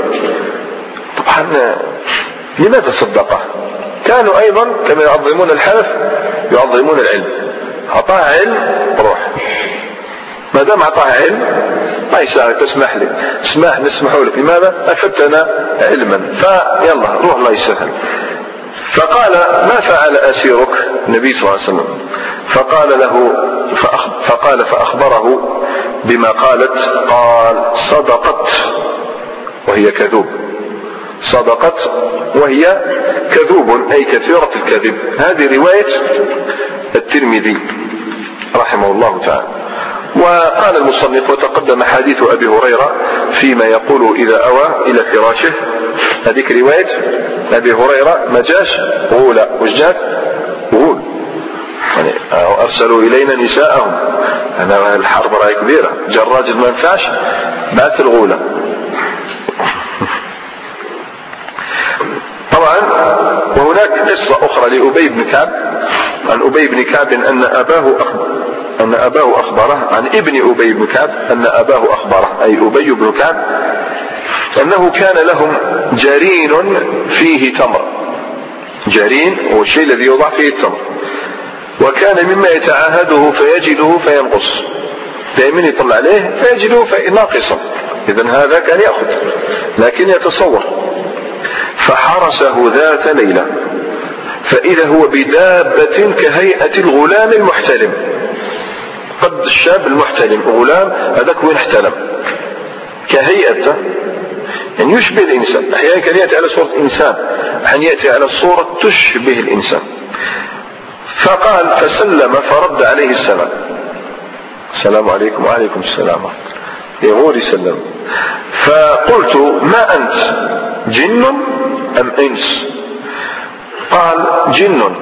طبعا لماذا صدقه؟ كانوا أيضا كما يعظمون الحلف يعظمون العلم. أعطاه علم روح، ما دام أعطاه علم ما يساعدك تسمح لي، اسمح نسمح لك، لماذا؟ أفدتنا علما، فيلا روح الله يسهل. فقال ما فعل أسيرك؟ النبي صلى الله عليه وسلم فقال له فقال فأخبره بما قالت. قال صدقت وهي كذوب، صدقت وهي كذوب أي كثيرة الكذب. هذه رواية الترمذي رحمه الله تعالى. وقال المصنف وتقدم حديث أبي هريرة فيما يقول إذا أوى إلى فراشه. هذيك رواية أبي هريرة ما جاش غولة، وش جات؟ غول، يعني أرسلوا إلينا نساءهم. أنا الحرب رأي كبيرة، جاء الراجل ما ينفعش بعث الغولة. طبعا وهناك قصة أخرى لأبي بن كعب، عن أبي بن كعب أن أباه أخبر أن أباه أخبره عن ابن أبي بن كعب أن أباه أخبره أي أبي بن كعب أنه كان لهم جرين فيه تمر. جرين هو الشيء الذي يوضع فيه التمر، وكان مما يتعاهده فيجده فينقص، دائما يطلع عليه فيجده ناقصا، إذن هذا كان يأخذ لكن يتصور. فحرسه ذات ليلة فإذا هو بدابة كهيئة الغلام المحتلم، قد الشاب المحتلم غلام هذاك وين احتلم، كهيئة يعني يشبه الإنسان. أحيانا كان يأتي على صورة إنسان، أحيانا يأتي على صورة تشبه الإنسان. فقال فسلم فرد عليه السلام، السلام عليكم. وعليكم السلام. يقول سلم. فقلت ما أنت جن أم إنس؟ قال جن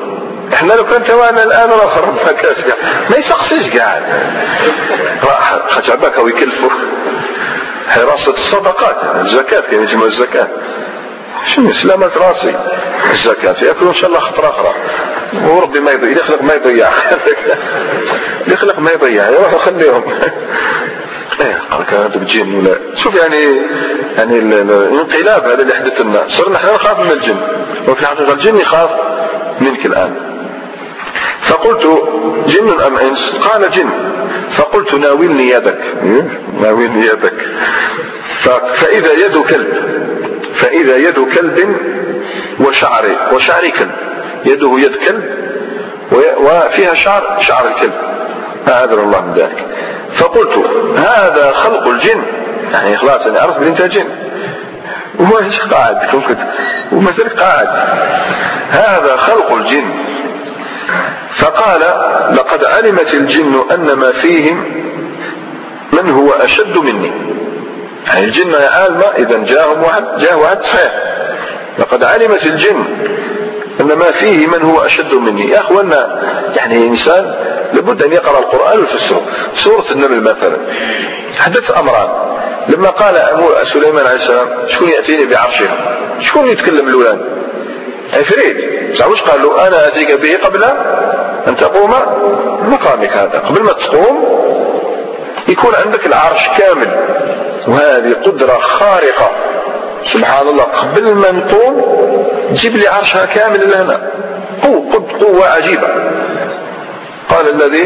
احنا لو كنت وانا الان راه خربنا كاس كاع ما يسقسيش كاع راح خاطر ويكلفوا حراسة الصدقات الزكاة كاين يجمعوا الزكاة شنو سلامة راسي الزكاة ياكلوا ان شاء الله خطرة اخرى وربي ما يضيع يخلق ما يضيع يخلق ما يضيع يروحوا خليهم ايه قال الجن ولا شوف يعني يعني الانقلاب هذا اللي حدث لنا صرنا احنا نخاف من الجن وفي الحقيقة الجن يخاف منك الان. فقلت جن ام انس؟ قال جن. فقلت ناولني يدك ناولني يدك فاذا يد كلب فاذا يد كلب وشعر وشعر كلب يده يد كلب وفيها شعر شعر الكلب أعاذنا الله من ذلك. فقلت هذا خلق الجن يعني خلاص انا عرفت بلي انت جن وهو قاعد كنت وما زلت قاعد هذا خلق الجن. فقال لقد علمت الجن أن ما فيهم من هو أشد مني يعني الجن عالمة إذا جاءهم واحد جاء واحد صحيح لقد علمت الجن أن ما فيه من هو أشد مني. يا أخوانا يعني إنسان لابد أن يقرأ القرآن ويفسره. سورة النمل مثلا حدث أمران لما قال سليمان عليه السلام شكون يأتيني بعرشها شكون يتكلم الأولان عفريت سعوش قال له أنا أتيك به قبل أن تقوم مقامك هذا قبل ما تقوم يكون عندك العرش كامل وهذه قدرة خارقة سبحان الله قبل ما نقوم جيب لي عرشها كامل لهنا قوة قوة عجيبة. قال الذي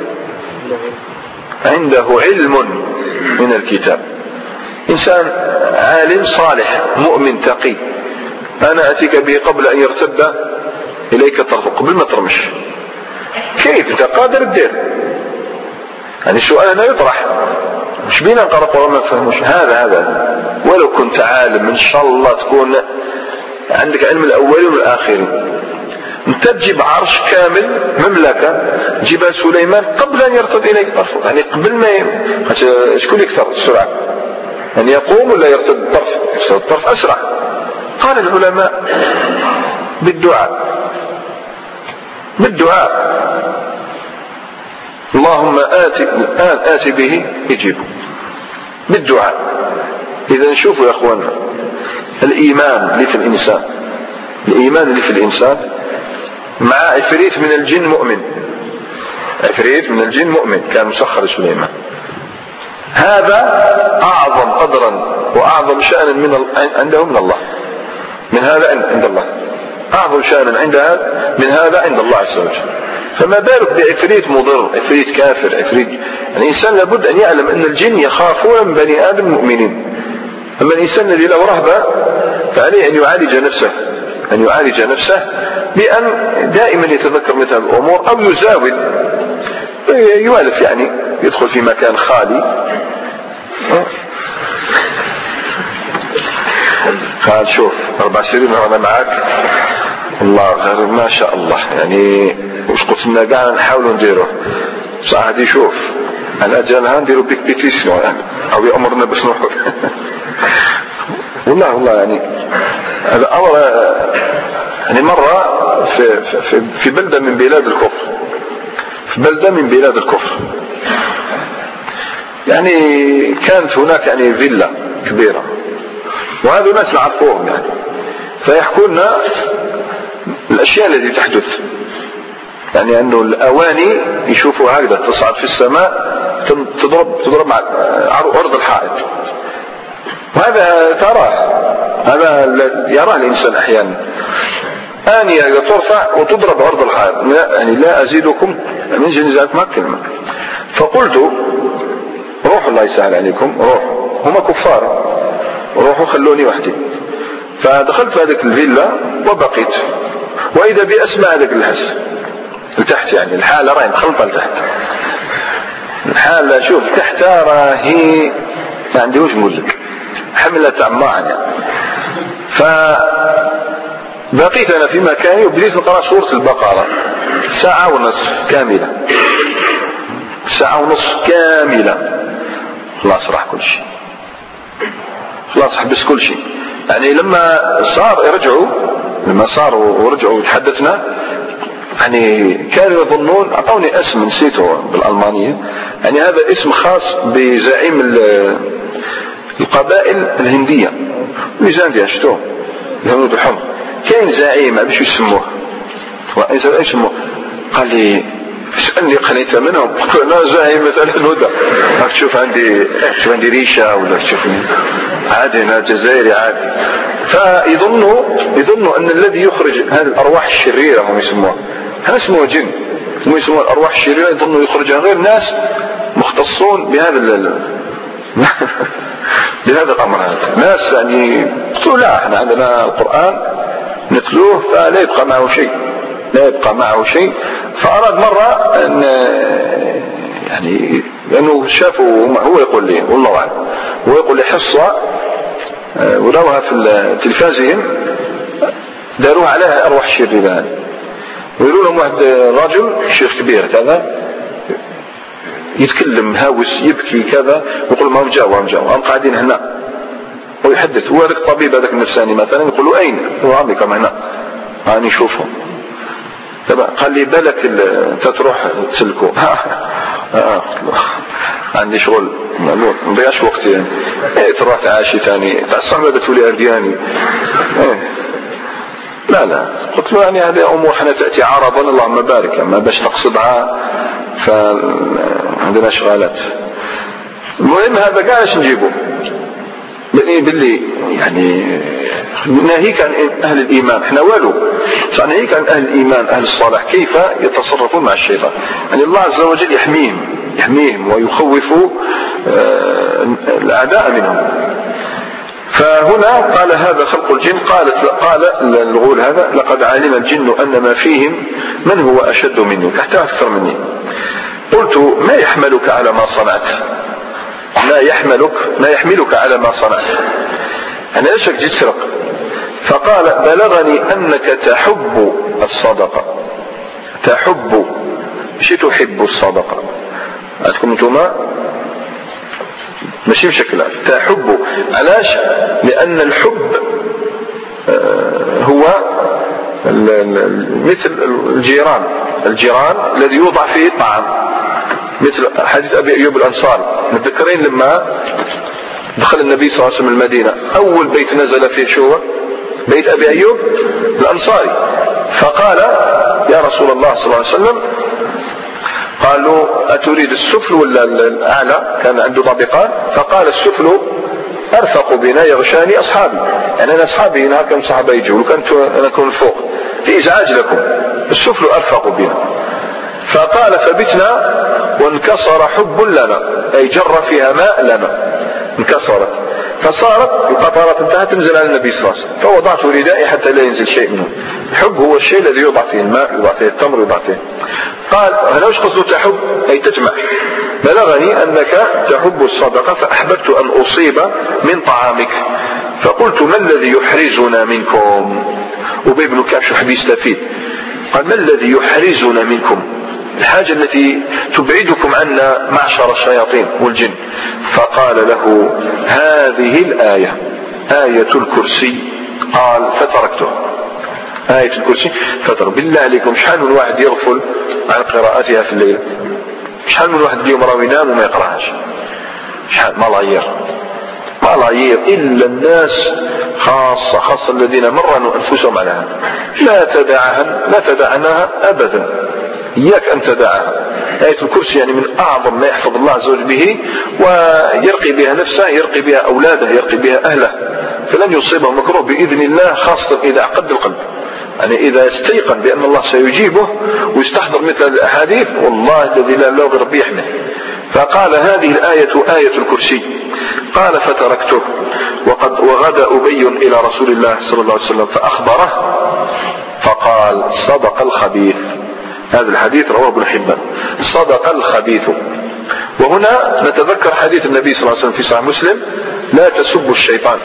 عنده علم من الكتاب إنسان عالم صالح مؤمن تقي أنا أتيك به قبل أن يرتد إليك طرفه قبل ما ترمش كيف أنت قادر تدير يعني السؤال هنا يطرح مش بينا نقرأ القرآن ما تفهموش هذا هذا ولو كنت عالم إن شاء الله تكون عندك علم الأولين والآخرين انت تجيب عرش كامل مملكة جبال سليمان قبل أن يرتد إليك طرفه يعني قبل ما ي... شكون يكثر السرعة يعني يقوم ولا يرتد الطرف يرتد الطرف أسرع. قال العلماء بالدعاء بالدعاء اللهم آت آت به يجيبه بالدعاء. إذا شوفوا يا أخوانا الإيمان اللي في الإنسان الإيمان اللي في الإنسان مع عفريت من الجن مؤمن عفريت من الجن مؤمن كان مسخر سليمان هذا أعظم قدرا وأعظم شأنا من عنده من الله من هذا عند الله أعظم شأنا عند هذا من هذا عند الله عز وجل. فما بالك بعفريت مضر عفريت كافر عفريت يعني الإنسان لابد أن يعلم أن الجن يخافون من بني آدم المؤمنين. أما الإنسان الذي له رهبة فعليه أن يعالج نفسه أن يعالج نفسه بأن دائما يتذكر مثل الأمور أو يزاول يوالف يعني يدخل في مكان خالي قال شوف أربع سنين وأنا معك الله غير ما شاء الله يعني وش قلت لنا قاعد نحاولوا نديروه صح هدي شوف أنا جالها نديروا بيك بيتيسيون يعني أو يأمرنا باش نروح والله والله يعني هذا أمر يعني مرة في, في, في بلدة من بلاد الكفر في بلدة من بلاد الكفر يعني كانت هناك يعني فيلا كبيرة وهذا ناس نعرفوهم يعني فيحكوا لنا الأشياء التي تحدث يعني أنه الأواني يشوفوا هكذا تصعد في السماء تضرب تضرب مع أرض الحائط وهذا تراه هذا يراه الإنسان أحيانا آنية ترفع وتضرب أرض الحائط يعني لا أزيدكم من جنزاتكم كلمة. فقلت روح الله يسهل عليكم روح هما كفار روحوا خلوني وحدي. فدخلت في هذه الفيلا وبقيت وإذا بأسمع هذاك الحس لتحت يعني الحالة راهي مخلطة لتحت الحالة شوف تحت راهي ما عندي وش نقول لك حملة عماعا يعني. فبقيت أنا في مكاني وبديت نقرأ سورة البقرة ساعة ونصف كاملة ساعة ونصف كاملة خلاص راح كل شيء خلاص حبس كل شيء يعني لما صار يرجعوا لما صاروا ورجعوا وتحدثنا يعني كانوا يظنون، أعطوني اسم نسيته بالألمانية، يعني هذا اسم خاص بزعيم القبائل الهندية ميزان دي شتو الهنود الحمر، كاين زعيم باش يسموه ايش يسموه؟ قال لي اسألني قنيت منهم، قلت له انا زعيم مثلا الهدى، راك تشوف عندي تشوف عندي ريشه ولا تشوفني عادي انا جزائري عادي. فيظنوا يظنوا ان الذي يخرج هذه الارواح الشريره هم يسموها، هذا اسمه جن، هم يسموها الارواح الشريره، يظنوا يخرجها غير ناس مختصون بهذا بهذا الامر هذا، ناس يعني قلت لا احنا عندنا القران نتلوه فلا يبقى معه شيء، لا يبقى معه شيء. فأراد مرة أن يعني لأنه شافوا هو يقول لي والله أعلم، هو يقول لي حصة وروها في تلفازهم داروها عليها أرواح شريرة، ويقولوا لهم واحد رجل شيخ كبير كذا يتكلم هاوس يبكي كذا، ويقول ما هم جاوا هم جاوا هم قاعدين هنا، ويحدث هو هذاك الطبيب هذاك النفساني مثلا يقول له أين؟ هو عمي كما هنا هاني شوفهم. قال لي بالك انت تروح تسلكه آه عندي شغل ما نضيعش وقتي يعني. ايه تروح تعاشي ثاني تاع الصحبه تولي اردياني ايه. لا لا قلت له يعني هذه امور حنا تاتي عرضا اللهم بارك، اما باش تقصدها فعندنا شغالات. المهم هذا كاع اش نجيبه بني باللي يعني ناهيك عن اهل الايمان احنا والو، ناهيك عن اهل الايمان اهل الصلاح كيف يتصرفون مع الشيطان. يعني الله عز وجل يحميهم يحميهم ويخوف الاعداء منهم. فهنا قال هذا خلق الجن، قالت قال الغول هذا لقد علم الجن ان ما فيهم من هو اشد مني تحت اكثر مني. قلت ما يحملك على ما صنعت؟ ما يحملك ما يحملك على ما صنعت؟ أنا ليش جيت تسرق؟ فقال بلغني أنك تحب الصدقة. تحب مش تحب الصدقة، عندكم انتما ماشي بشكل تحب. علاش؟ لأن الحب هو مثل الجيران الجيران الذي يوضع فيه الطعام، مثل حديث أبي أيوب الأنصاري. متذكرين لما دخل النبي صلى الله عليه وسلم المدينة أول بيت نزل فيه شو هو؟ بيت أبي أيوب الأنصاري. فقال يا رسول الله صلى الله عليه وسلم، قالوا أتريد السفل ولا الأعلى؟ كان عنده طبقان. فقال السفل أرفق بنا يغشاني أصحابي، يعني أنا أصحابي هنا كم صحابة يجوا وكنت أنا أكون فوق في إزعاج لكم، السفل أرفق بنا. فقال فبتنا وانكسر حب لنا، أي جر فيها ماء لنا انكسرت، فصارت القطرات انتهت تنزل على النبي صلى الله عليه وسلم، فوضعت ردائي حتى لا ينزل شيء منه. الحب هو الشيء الذي يوضع فيه الماء يوضع فيه التمر يوضع فيه. قال هنا وش قصده تحب؟ أي تجمع. بلغني أنك تحب الصدقة فأحببت أن أصيب من طعامك، فقلت ما الذي يحرزنا منكم؟ أبي بن كعب شو حب يستفيد، قال ما الذي يحرزنا منكم؟ الحاجة التي تبعدكم عنا معشر الشياطين والجن. فقال له هذه الآية آية الكرسي. قال فتركته آية الكرسي فترك. بالله عليكم شحال من واحد يغفل عن قراءتها في الليل؟ شحال من واحد اليوم راه ينام وما يقراهاش؟ شحال ملايير ملايير إلا الناس خاصة خاصة الذين مرنوا أنفسهم على هذا. لا تدعها لا تدعناها أبدا، إياك أن تدعها. آية الكرسي يعني من أعظم ما يحفظ الله عز وجل به ويرقي بها نفسه، يرقي بها أولاده، يرقي بها أهله، فلن يصيبه مكروه بإذن الله، خاصة إذا عقد القلب، يعني إذا استيقن بأن الله سيجيبه ويستحضر مثل الأحاديث والله الذي لا إله إلا ربي يحميه. فقال هذه الآية آية الكرسي. قال فتركته. وقد وغدا أبي إلى رسول الله صلى الله عليه وسلم فأخبره فقال صدق الخبيث. هذا الحديث رواه ابن حبان. صدق الخبيث. وهنا نتذكر حديث النبي صلى الله عليه وسلم في صحيح مسلم لا تسبوا الشيطان،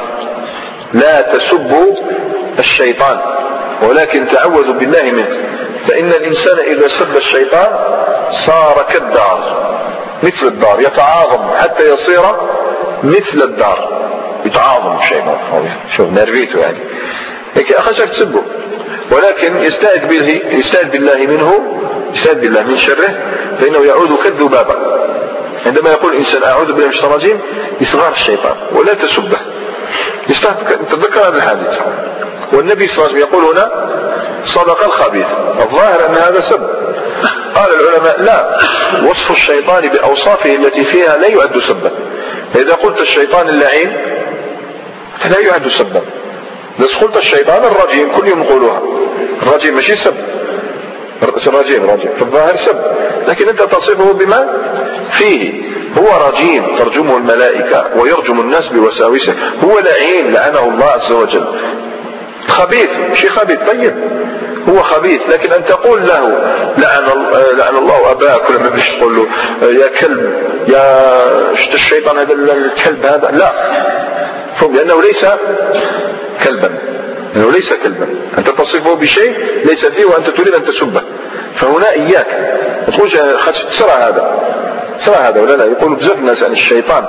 لا تسبوا الشيطان ولكن تعوذوا بالله منه، فإن الإنسان إذا سب الشيطان صار كالدار مثل الدار، يتعاظم حتى يصير مثل الدار، يتعاظم شيء شوف نرفيته يعني لكن أخشك تسبه. ولكن يستعذ به يستعذ بالله منه، يستعذ بالله من شره، فإنه يعود كالذبابة. عندما يقول الإنسان أعوذ بالله من الشيطان الرجيم يصغر الشيطان ولا تسبه. تذكر هذا الحديث، والنبي صلى الله عليه وسلم يقول هنا صدق الخبيث، الظاهر أن هذا سب. قال العلماء لا، وصف الشيطان بأوصافه التي فيها لا يعد سبا. فإذا قلت الشيطان اللعين فلا يعد سبا. بس قلت الشيطان الرجيم كل يوم نقولها، الرجيم ماشي سب، الرجيم رجيم في الظاهر سب، لكن أنت تصفه بما فيه. هو رجيم ترجمه الملائكة ويرجم الناس بوساوسه، هو لعين لعنه الله عز وجل. خبيث شيء خبيث، طيب هو خبيث، لكن أن تقول له لعن, لعن الله أباك، ولا ما تقول له يا كلب، يا شت الشيطان هذا الكلب هذا، لا، لأنه ليس كلبا، لأنه ليس كلبا. أنت تصفه بشيء ليس فيه وأنت تريد أن تسبه. فهنا إياك ما تقولش خاطر تسرى هذا سرى هذا ولا لا. يقولوا بزاف الناس عن الشيطان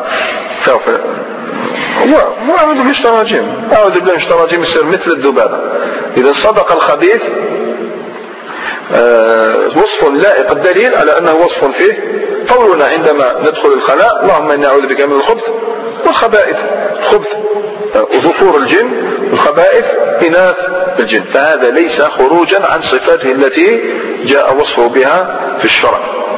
هو هو أعوذ بالله من الشيطان الرجيم، أعوذ بالله من الشيطان الرجيم يصير مثل الذبابة. إذا صدق الخبيث آه وصف لائق، الدليل على أنه وصف فيه قولنا عندما ندخل الخلاء اللهم إني أعوذ بك من الخبث والخبائث. الخبث ذكور الجن، والخبائث إناث الجن، فهذا ليس خروجا عن صفاته التي جاء وصفه بها في الشرع.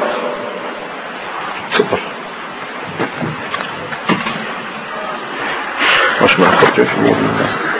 تفضل. مش معقول.